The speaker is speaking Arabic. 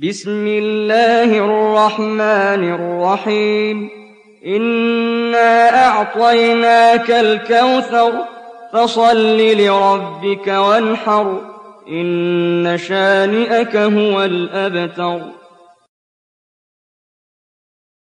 بسم الله الرحمن الرحيم إنا أعطيناك الكوثر فصل لربك وانحر إن شانئك هو الأبتر